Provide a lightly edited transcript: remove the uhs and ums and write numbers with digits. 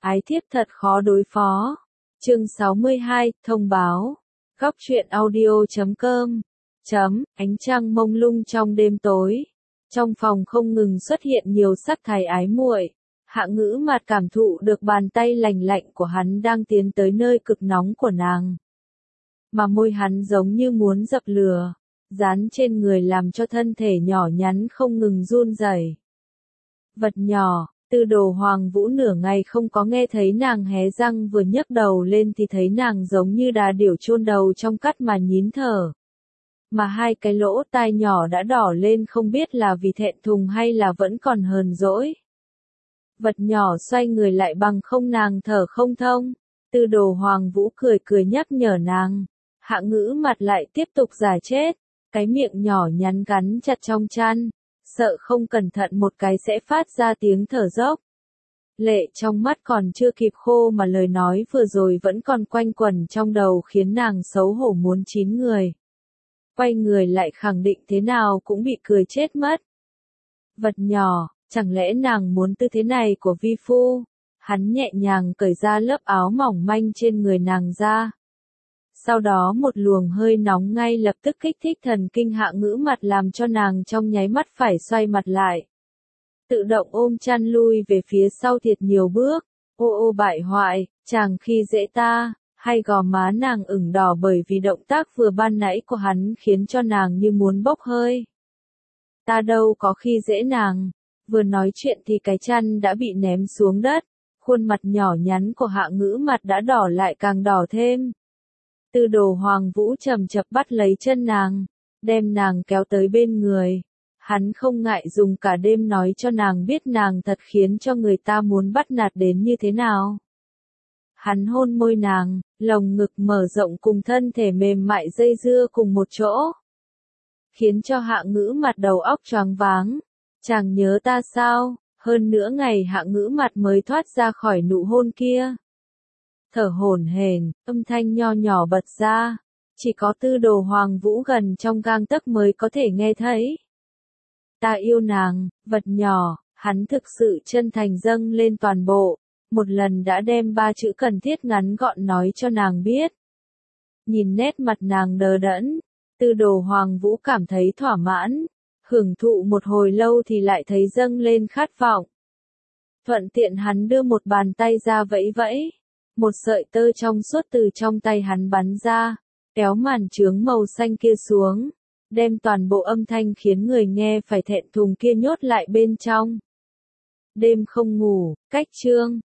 Ái thiếp thật khó đối phó. Chương 62, thông báo. Góc truyện audio.com. Ánh trăng mông lung trong đêm tối. Trong phòng không ngừng xuất hiện nhiều sắc thái ái muội. Hạ Ngữ Mạt cảm thụ được bàn tay lành lạnh của hắn đang tiến tới nơi cực nóng của nàng. Mà môi hắn giống như muốn dập lửa, dán trên người làm cho thân thể nhỏ nhắn không ngừng run rẩy. Vật nhỏ, Tư Đồ Hoàng Vũ nửa ngày không có nghe thấy nàng hé răng, vừa nhấc đầu lên thì thấy nàng giống như đà điểu chôn đầu trong cát mà nín thở. Mà hai cái lỗ tai nhỏ đã đỏ lên, không biết là vì thẹn thùng hay là vẫn còn hờn dỗi. Vật nhỏ xoay người lại bằng không, nàng thở không thông. Tư Đồ Hoàng Vũ cười cười nhắc nhở nàng. Hạ Ngữ Mạt lại tiếp tục giả chết, cái miệng nhỏ nhắn gắn chặt trong chăn, sợ không cẩn thận một cái sẽ phát ra tiếng thở dốc. Lệ trong mắt còn chưa kịp khô mà lời nói vừa rồi vẫn còn quanh quẩn trong đầu, khiến nàng xấu hổ muốn chín người. Quay người lại khẳng định thế nào cũng bị cười chết mất. Vật nhỏ, chẳng lẽ nàng muốn tư thế này của vi phu? Hắn nhẹ nhàng cởi ra lớp áo mỏng manh trên người nàng ra. Sau đó một luồng hơi nóng ngay lập tức kích thích thần kinh Hạ Ngữ Mạt, làm cho nàng trong nháy mắt phải xoay mặt lại. Tự động ôm chăn lui về phía sau thiệt nhiều bước. Ô bại hoại, chàng khi dễ ta. Hay gò má nàng ửng đỏ bởi vì động tác vừa ban nãy của hắn khiến cho nàng như muốn bốc hơi. Ta đâu có khi dễ nàng. Vừa nói chuyện thì cái chăn đã bị ném xuống đất. Khuôn mặt nhỏ nhắn của Hạ Ngữ Mạt đã đỏ lại càng đỏ thêm. Tư Đồ Hoàng Vũ chậm chạp bắt lấy chân nàng, đem nàng kéo tới bên người. Hắn không ngại dùng cả đêm nói cho nàng biết nàng thật khiến cho người ta muốn bắt nạt đến như thế nào. Hắn hôn môi nàng, lồng ngực mở rộng cùng thân thể mềm mại dây dưa cùng một chỗ, khiến cho Hạ Ngữ Mạt đầu óc choáng váng. Chàng nhớ ta sao? Hơn nửa ngày Hạ Ngữ Mạt mới thoát ra khỏi nụ hôn kia. Thở hổn hển, âm thanh nho nhỏ bật ra, chỉ có Tư Đồ Hoàng Vũ gần trong gang tấc mới có thể nghe thấy. Ta yêu nàng, vật nhỏ. Hắn thực sự chân thành dâng lên toàn bộ, một lần đã đem 3 chữ cần thiết ngắn gọn nói cho nàng biết. Nhìn nét mặt nàng đờ đẫn, Tư Đồ Hoàng Vũ cảm thấy thỏa mãn, hưởng thụ một hồi lâu thì lại thấy dâng lên khát vọng. Thuận tiện hắn đưa một bàn tay ra vẫy vẫy. Một sợi tơ trong suốt từ trong tay hắn bắn ra, kéo màn chướng màu xanh kia xuống, đem toàn bộ âm thanh khiến người nghe phải thẹn thùng kia nhốt lại bên trong. Đêm không ngủ, cách chương.